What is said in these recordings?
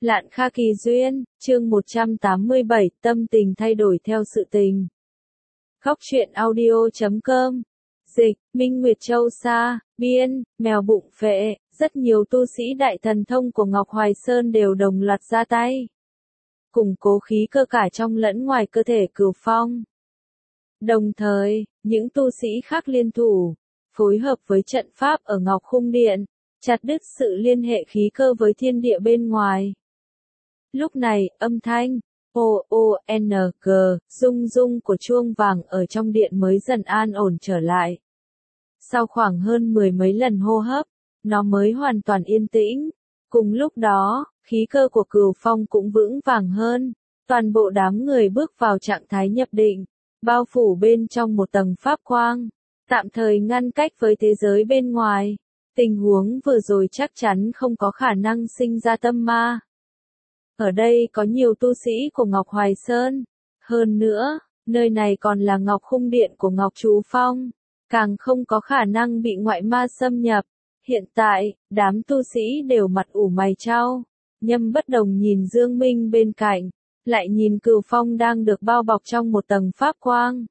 Lạn Kha Kỳ Duyên, chương 187, tâm tình thay đổi theo sự tình. Góc truyện audio.com. Dịch, Minh Nguyệt Châu Sa, biên, mèo bụng phệ, rất nhiều tu sĩ đại thần thông của Ngọc Hoài Sơn đều đồng loạt ra tay. Củng cố khí cơ cả trong lẫn ngoài cơ thể Cửu Phong. Đồng thời, những tu sĩ khác liên thủ, phối hợp với trận pháp ở Ngọc Khung Điện, chặt đứt sự liên hệ khí cơ với thiên địa bên ngoài. Lúc này, âm thanh O-O-N-G, rung rung của chuông vàng ở trong điện mới dần an ổn trở lại. Sau khoảng hơn 10 mấy lần hô hấp, nó mới hoàn toàn yên tĩnh. Cùng lúc đó, khí cơ của Cửu Phong cũng vững vàng hơn. Toàn bộ đám người bước vào trạng thái nhập định, bao phủ bên trong một tầng pháp quang, tạm thời ngăn cách với thế giới bên ngoài. Tình huống vừa rồi chắc chắn không có khả năng sinh ra tâm ma. Ở đây có nhiều tu sĩ của Ngọc Hoài Sơn. Hơn nữa, nơi này còn là Ngọc Khung Điện của Ngọc Chú Phong. Càng không có khả năng bị ngoại ma xâm nhập. Hiện tại, đám tu sĩ đều mặt ủ mày chau. Nhâm Bất Đồng nhìn Dương Minh bên cạnh, lại nhìn Cửu Phong đang được bao bọc trong một tầng pháp quang.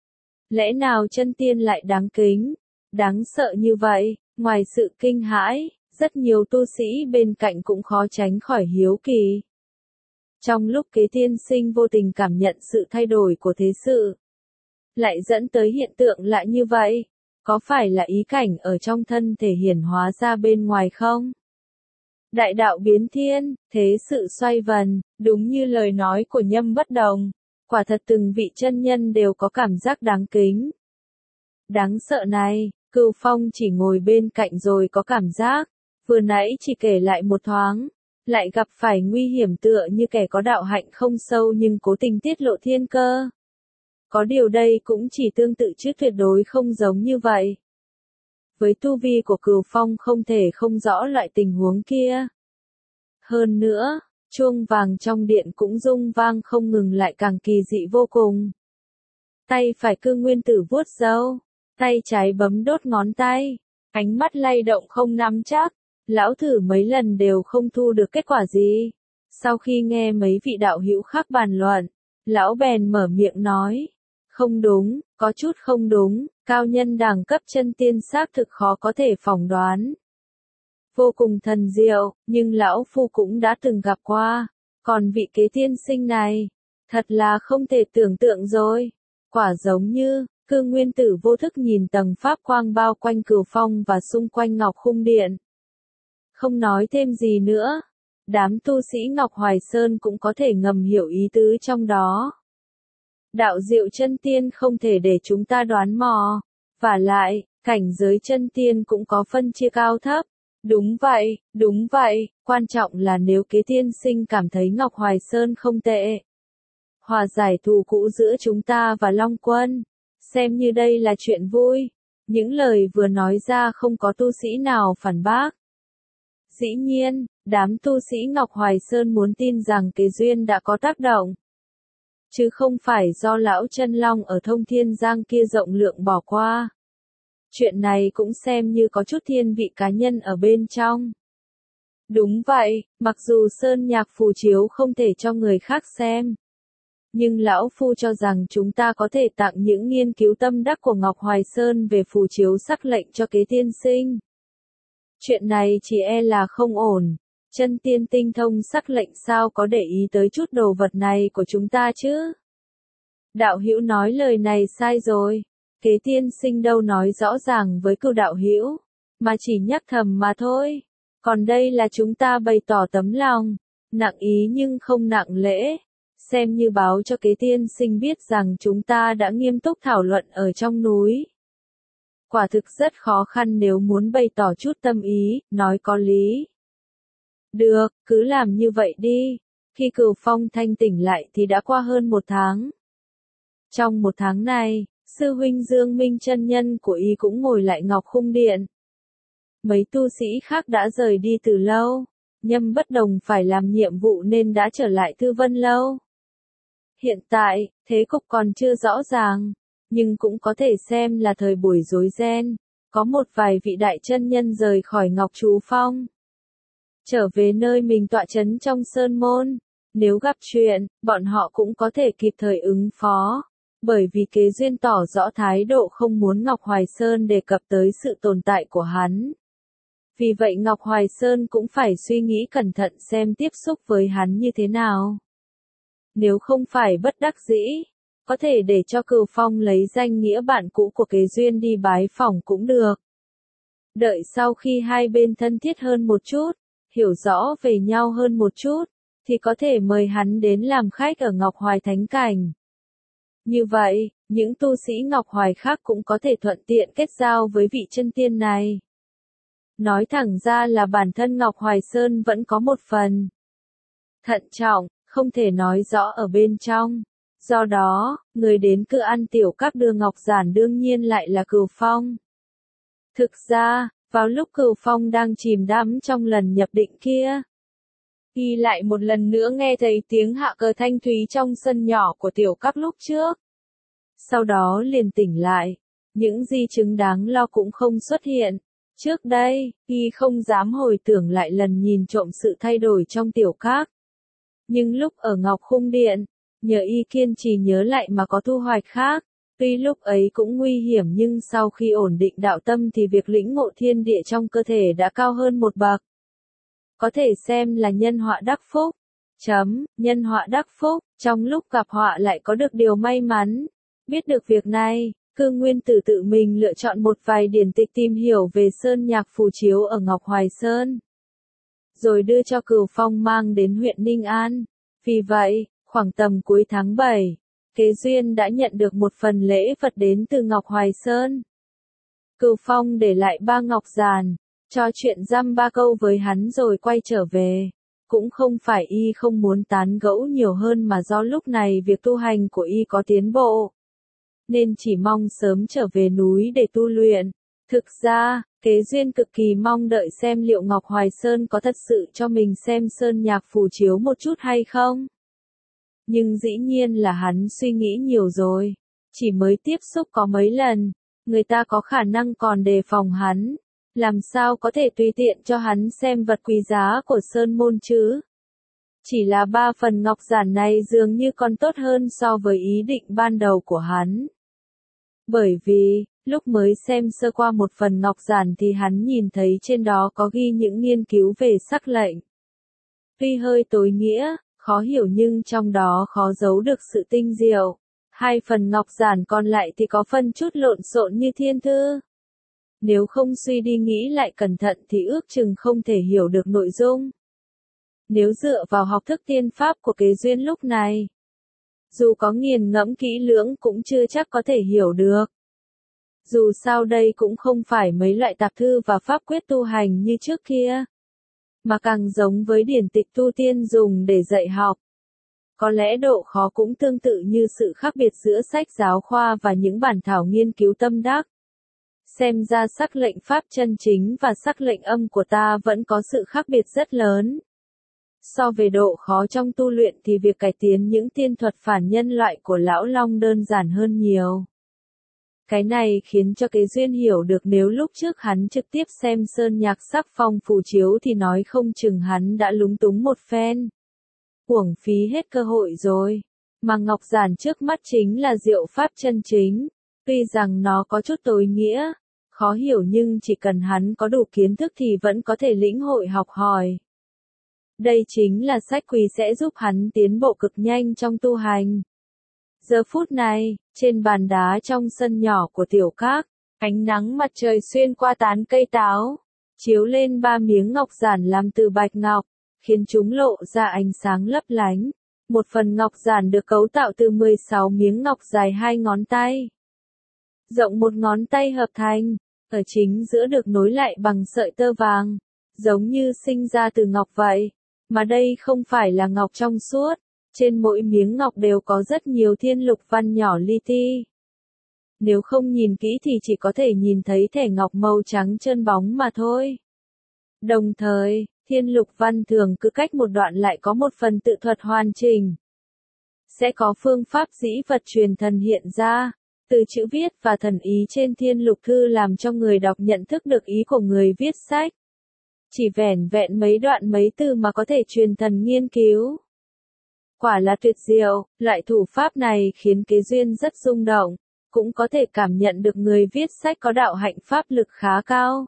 Lẽ nào chân tiên lại đáng kính, đáng sợ như vậy? Ngoài sự kinh hãi, rất nhiều tu sĩ bên cạnh cũng khó tránh khỏi hiếu kỳ. Trong lúc Kế Tiên Sinh vô tình cảm nhận sự thay đổi của thế sự, lại dẫn tới hiện tượng lạ như vậy, có phải là ý cảnh ở trong thân thể hiển hóa ra bên ngoài không? Đại đạo biến thiên, thế sự xoay vần, đúng như lời nói của Nhâm Bất Đồng, quả thật từng vị chân nhân đều có cảm giác đáng kính. Đáng sợ này, Cửu Phong chỉ ngồi bên cạnh rồi có cảm giác, vừa nãy chỉ kể lại một thoáng, lại gặp phải nguy hiểm tựa như kẻ có đạo hạnh không sâu nhưng cố tình tiết lộ thiên cơ. Có điều đây cũng chỉ tương tự chứ tuyệt đối không giống như vậy. Với tu vi của Cửu Phong không thể không rõ loại tình huống kia. Hơn nữa, chuông vàng trong điện cũng rung vang không ngừng lại càng kỳ dị vô cùng. Tay phải Cư Nguyên Tử vuốt râu, tay trái bấm đốt ngón tay, ánh mắt lay động không nắm chắc. Lão thử mấy lần đều không thu được kết quả gì. Sau khi nghe mấy vị đạo hữu khác bàn luận, lão bèn mở miệng nói. Không đúng, có chút không đúng, cao nhân đẳng cấp chân tiên xác thực khó có thể phỏng đoán. Vô cùng thần diệu, nhưng lão phu cũng đã từng gặp qua. Còn vị Kế Tiên Sinh này, thật là không thể tưởng tượng rồi. Quả giống như, Cư Nguyên Tử vô thức nhìn tầng pháp quang bao quanh Cửu Phong và xung quanh Ngọc Khung Điện. Không nói thêm gì nữa, đám tu sĩ Ngọc Hoài Sơn cũng có thể ngầm hiểu ý tứ trong đó. Đạo diệu chân tiên không thể để chúng ta đoán mò, vả lại, cảnh giới chân tiên cũng có phân chia cao thấp. Đúng vậy, quan trọng là nếu Kế Tiên Sinh cảm thấy Ngọc Hoài Sơn không tệ. Hòa giải thù cũ giữa chúng ta và Long Quân, xem như đây là chuyện vui. Những lời vừa nói ra không có tu sĩ nào phản bác. Dĩ nhiên, đám tu sĩ Ngọc Hoài Sơn muốn tin rằng Kế Duyên đã có tác động. Chứ không phải do lão chân long ở Thông Thiên Giang kia rộng lượng bỏ qua. Chuyện này cũng xem như có chút thiên vị cá nhân ở bên trong. Đúng vậy, mặc dù sơn nhạc phù chiếu không thể cho người khác xem. Nhưng lão phu cho rằng chúng ta có thể tặng những nghiên cứu tâm đắc của Ngọc Hoài Sơn về phù chiếu sắc lệnh cho Kế Tiên Sinh. Chuyện này chỉ e là không ổn. Chân tiên tinh thông sắc lệnh sao có để ý tới chút đồ vật này của chúng ta chứ? Đạo hữu nói lời này sai rồi. Kế Tiên Sinh đâu nói rõ ràng với Cửu đạo hữu, mà chỉ nhắc thầm mà thôi. Còn đây là chúng ta bày tỏ tấm lòng, nặng ý nhưng không nặng lễ, xem như báo cho Kế Tiên Sinh biết rằng chúng ta đã nghiêm túc thảo luận ở trong núi. Quả thực rất khó khăn nếu muốn bày tỏ chút tâm ý, nói có lý. Được, cứ làm như vậy đi. Khi Cửu Phong thanh tỉnh lại thì đã qua hơn 1 tháng. Trong 1 tháng này, sư huynh Dương Minh chân nhân của y cũng ngồi lại Ngọc Khung Điện. Mấy tu sĩ khác đã rời đi từ lâu. Nhâm Bất Đồng phải làm nhiệm vụ nên đã trở lại Thư Vân Lâu. Hiện tại, thế cục còn chưa rõ ràng, nhưng cũng có thể xem là thời buổi rối ren. Có một vài vị đại chân nhân rời khỏi Ngọc Chú Phong. trở về nơi mình tọa trấn trong sơn môn. Nếu gặp chuyện, bọn họ cũng có thể kịp thời ứng phó. Bởi vì Kế Duyên tỏ rõ thái độ không muốn Ngọc Hoài Sơn đề cập tới sự tồn tại của hắn. Vì vậy Ngọc Hoài Sơn cũng phải suy nghĩ cẩn thận xem tiếp xúc với hắn như thế nào. Nếu không phải bất đắc dĩ, có thể để cho Cửu Phong lấy danh nghĩa bạn cũ của Kế Duyên đi bái phỏng cũng được. Đợi sau khi hai bên thân thiết hơn một chút, hiểu rõ về nhau hơn một chút, thì có thể mời hắn đến làm khách ở Ngọc Hoài Thánh Cảnh. Như vậy, những tu sĩ Ngọc Hoài khác cũng có thể thuận tiện kết giao với vị chân tiên này. Nói thẳng ra là bản thân Ngọc Hoài Sơn vẫn có một phần thận trọng, không thể nói rõ ở bên trong. Do đó, người đến Cự An Tiểu Các đưa ngọc giản đương nhiên lại là Cửu Phong. Thực ra, vào lúc Cửu Phong đang chìm đắm trong lần nhập định kia, y lại một lần nữa nghe thấy tiếng hạ cờ thanh thúy trong sân nhỏ của Tiểu Các lúc trước. Sau đó liền tỉnh lại, những di chứng đáng lo cũng không xuất hiện. Trước đây, y không dám hồi tưởng lại lần nhìn trộm sự thay đổi trong Tiểu Các. Nhưng lúc ở Ngọc Khung Điện, nhờ y kiên trì nhớ lại mà có thu hoạch khác. Tuy lúc ấy cũng nguy hiểm nhưng sau khi ổn định đạo tâm thì việc lĩnh ngộ thiên địa trong cơ thể đã cao hơn một bậc. Có thể xem là nhân họa đắc phúc. Nhân họa đắc phúc, trong lúc gặp họa lại có được điều may mắn. Biết được việc này, Cư Nguyên Tử tự mình lựa chọn một vài điển tịch tìm hiểu về sơn nhạc phù chiếu ở Ngọc Hoài Sơn. Rồi đưa cho Cửu Phong mang đến huyện Ninh An. Vì vậy, khoảng tầm cuối tháng 7, Kế Duyên đã nhận được một phần lễ vật đến từ Ngọc Hoài Sơn. Cửu Phong để lại 3 ngọc giản, trò chuyện dăm ba câu với hắn rồi quay trở về. Cũng không phải y không muốn tán gẫu nhiều hơn mà do lúc này việc tu hành của y có tiến bộ, nên chỉ mong sớm trở về núi để tu luyện. Thực ra, Kế Duyên cực kỳ mong đợi xem liệu Ngọc Hoài Sơn có thật sự cho mình xem sơn nhạc phù chiếu một chút hay không. Nhưng dĩ nhiên là hắn suy nghĩ nhiều rồi. Chỉ mới tiếp xúc có mấy lần, người ta có khả năng còn đề phòng hắn. Làm sao có thể tùy tiện cho hắn xem vật quý giá của Sơn Môn chứ? Chỉ là 3 phần ngọc giản này dường như còn tốt hơn so với ý định ban đầu của hắn. Bởi vì, lúc mới xem sơ qua một phần ngọc giản thì hắn nhìn thấy trên đó có ghi những nghiên cứu về sắc lệnh. Tuy hơi tối nghĩa, khó hiểu nhưng trong đó khó giấu được sự tinh diệu. 2 phần ngọc giản còn lại thì có phân chút lộn xộn như thiên thư. Nếu không suy đi nghĩ lại cẩn thận thì ước chừng không thể hiểu được nội dung. Nếu dựa vào học thức tiên pháp của Kế Duyên lúc này, dù có nghiền ngẫm kỹ lưỡng cũng chưa chắc có thể hiểu được. Dù sao đây cũng không phải mấy loại tạp thư và pháp quyết tu hành như trước kia, mà càng giống với điển tịch tu tiên dùng để dạy học. Có lẽ độ khó cũng tương tự như sự khác biệt giữa sách giáo khoa và những bản thảo nghiên cứu tâm đắc. Xem ra sắc lệnh pháp chân chính và sắc lệnh âm của ta vẫn có sự khác biệt rất lớn. So về độ khó trong tu luyện thì việc cải tiến những tiên thuật phản nhân loại của Lão Long đơn giản hơn nhiều. Cái này khiến cho Kế Duyên hiểu được nếu lúc trước hắn trực tiếp xem sơn nhạc sắc phong phù chiếu thì nói không chừng hắn đã lúng túng một phen. Uổng phí hết cơ hội rồi. Mà ngọc giản trước mắt chính là diệu pháp chân chính. Tuy rằng nó có chút tối nghĩa, khó hiểu nhưng chỉ cần hắn có đủ kiến thức thì vẫn có thể lĩnh hội học hỏi. Đây chính là sách quý sẽ giúp hắn tiến bộ cực nhanh trong tu hành. Giờ phút này, trên bàn đá trong sân nhỏ của Tiểu Các, ánh nắng mặt trời xuyên qua tán cây táo, chiếu lên 3 miếng ngọc giản làm từ bạch ngọc, khiến chúng lộ ra ánh sáng lấp lánh. Một phần ngọc giản được cấu tạo từ 16 miếng ngọc dài 2 ngón tay, rộng 1 ngón tay hợp thành, ở chính giữa được nối lại bằng sợi tơ vàng, giống như sinh ra từ ngọc vậy. Mà đây không phải là ngọc trong suốt, trên mỗi miếng ngọc đều có rất nhiều thiên lục văn nhỏ li ti. Nếu không nhìn kỹ thì chỉ có thể nhìn thấy thẻ ngọc màu trắng trơn bóng mà thôi. Đồng thời, thiên lục văn thường cứ cách một đoạn lại có một phần tự thuật hoàn chỉnh. Sẽ có phương pháp dĩ vật truyền thần hiện ra, từ chữ viết và thần ý trên thiên lục thư làm cho người đọc nhận thức được ý của người viết sách. Chỉ vẻn vẹn mấy đoạn mấy từ mà có thể truyền thần nghiên cứu. Quả là tuyệt diệu, loại thủ pháp này khiến Kế Duyên rất rung động, cũng có thể cảm nhận được người viết sách có đạo hạnh pháp lực khá cao.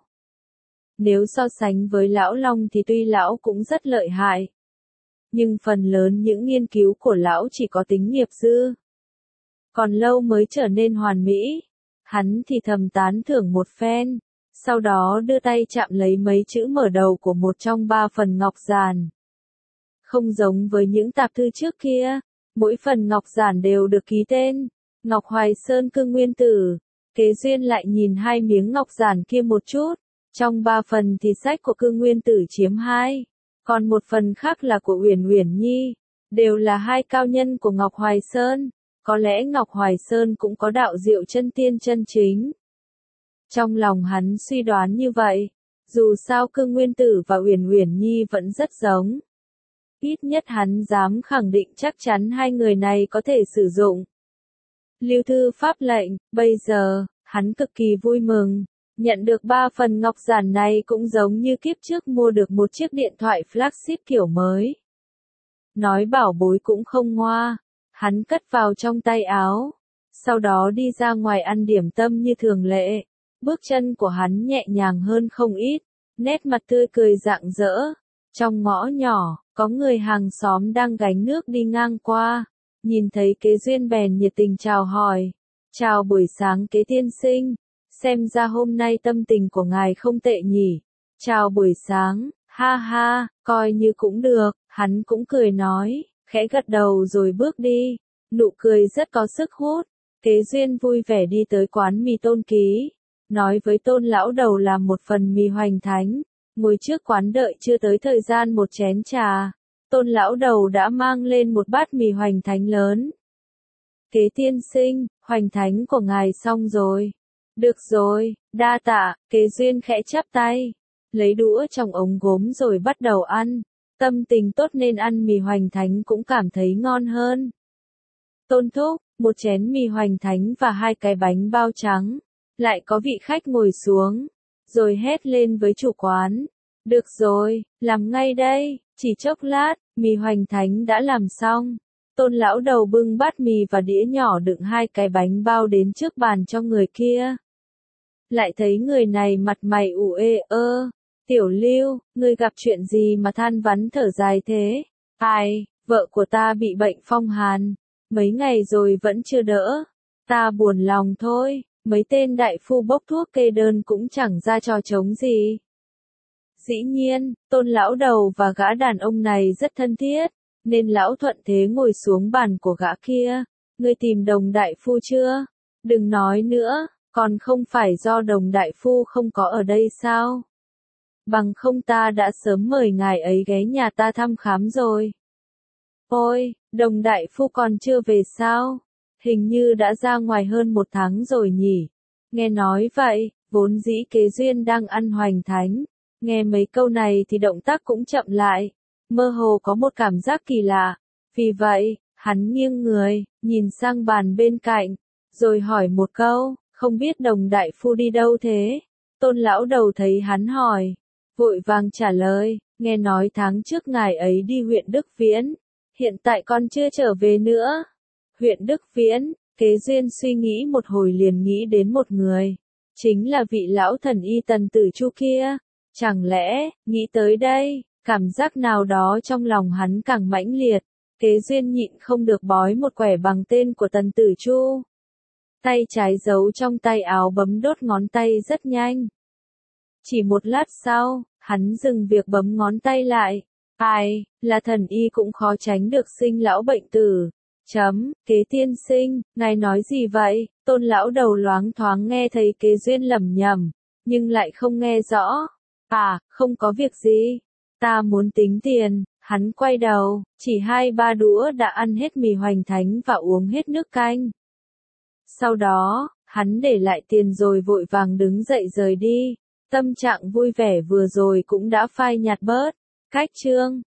Nếu so sánh với Lão Long thì tuy Lão cũng rất lợi hại, nhưng phần lớn những nghiên cứu của Lão chỉ có tính nghiệp dư. Còn lâu mới trở nên hoàn mỹ. Hắn thì thầm tán thưởng một phen, sau đó đưa tay chạm lấy mấy chữ mở đầu của một trong 3 phần ngọc giản. Không giống với những tạp thư trước kia, mỗi phần ngọc giản đều được ký tên, Ngọc Hoài Sơn Cương Nguyên Tử. Kế Duyên lại nhìn 2 miếng ngọc giản kia một chút, trong 3 phần thì sách của Cương Nguyên Tử chiếm 2, còn một phần khác là của Uyển Uyển Nhi, đều là 2 cao nhân của Ngọc Hoài Sơn. Có lẽ Ngọc Hoài Sơn cũng có đạo diệu chân tiên chân chính. Trong lòng hắn suy đoán như vậy, dù sao Cương Nguyên Tử và Uyển Uyển Nhi vẫn rất giống. Ít nhất hắn dám khẳng định chắc chắn 2 người này có thể sử dụng lưu thư pháp lệnh. Bây giờ, hắn cực kỳ vui mừng, nhận được 3 phần ngọc giản này cũng giống như kiếp trước mua được một chiếc điện thoại flagship kiểu mới. Nói bảo bối cũng không ngoa. Hắn cất vào trong tay áo, sau đó đi ra ngoài ăn điểm tâm như thường lệ. Bước chân của hắn nhẹ nhàng hơn không ít, nét mặt tươi cười rạng rỡ. Trong ngõ nhỏ, có người hàng xóm đang gánh nước đi ngang qua, nhìn thấy Kế Duyên bèn nhiệt tình chào hỏi. Chào buổi sáng Kế tiên sinh, xem ra hôm nay tâm tình của ngài không tệ nhỉ. Chào buổi sáng, ha ha, coi như cũng được, hắn cũng cười nói. Khẽ gật đầu rồi bước đi, nụ cười rất có sức hút. Kế Duyên vui vẻ đi tới quán mì Tôn Ký, nói với Tôn lão đầu làm một phần mì hoành thánh, ngồi trước quán đợi chưa tới thời gian một chén trà, Tôn lão đầu đã mang lên một bát mì hoành thánh lớn. Kế tiên sinh, hoành thánh của ngài xong rồi. Được rồi, đa tạ. Kế Duyên khẽ chắp tay, lấy đũa trong ống gốm rồi bắt đầu ăn. Tâm tình tốt nên ăn mì hoành thánh cũng cảm thấy ngon hơn. Tôn thúc, một chén mì hoành thánh và 2 cái bánh bao trắng. Lại có vị khách ngồi xuống, rồi hét lên với chủ quán. Được rồi, làm ngay đây. Chỉ chốc lát, mì hoành thánh đã làm xong. Tôn lão đầu bưng bát mì và đĩa nhỏ đựng 2 cái bánh bao đến trước bàn cho người kia. Lại thấy người này mặt mày ủ ê ơ. Tiểu Lưu, ngươi gặp chuyện gì mà than vãn thở dài thế? Ai, vợ của ta bị bệnh phong hàn, mấy ngày rồi vẫn chưa đỡ. Ta buồn lòng thôi, mấy tên đại phu bốc thuốc kê đơn cũng chẳng ra trò trống gì. Dĩ nhiên, Tôn lão đầu và gã đàn ông này rất thân thiết, nên lão thuận thế ngồi xuống bàn của gã kia. Ngươi tìm Đồng đại phu chưa? Đừng nói nữa, còn không phải do Đồng đại phu không có ở đây sao? Bằng không ta đã sớm mời ngài ấy ghé nhà ta thăm khám rồi. Ôi, Đồng đại phu còn chưa về sao? Hình như đã ra ngoài hơn 1 tháng rồi nhỉ? Nghe nói vậy, vốn dĩ Kế Duyên đang ăn hoành thánh. Nghe mấy câu này thì động tác cũng chậm lại. Mơ hồ có một cảm giác kỳ lạ. Vì vậy, hắn nghiêng người, nhìn sang bàn bên cạnh, rồi hỏi một câu, không biết Đồng đại phu đi đâu thế? Tôn lão đầu thấy hắn hỏi, vội vàng trả lời, nghe nói tháng trước ngài ấy đi huyện Đức Viễn, hiện tại còn chưa trở về nữa. Huyện Đức Viễn, Kế Duyên suy nghĩ một hồi liền nghĩ đến một người, chính là vị lão thần y Tần Tử Chu kia. Chẳng lẽ, nghĩ tới đây, cảm giác nào đó trong lòng hắn càng mãnh liệt. Kế Duyên nhịn không được bói một quẻ bằng tên của Tần Tử Chu. Tay trái giấu trong tay áo bấm đốt ngón tay rất nhanh. Chỉ một lát sau, hắn dừng việc bấm ngón tay lại. Ai, là thần y cũng khó tránh được sinh lão bệnh tử. Kế tiên sinh, ngài nói gì vậy? Tôn lão đầu loáng thoáng nghe thấy Kế Duyên lẩm nhẩm, nhưng lại không nghe rõ. À, không có việc gì. Ta muốn tính tiền. Hắn quay đầu, chỉ 2-3 đũa đã ăn hết mì hoành thánh và uống hết nước canh. Sau đó, hắn để lại tiền rồi vội vàng đứng dậy rời đi. Tâm trạng vui vẻ vừa rồi cũng đã phai nhạt bớt. Cách chương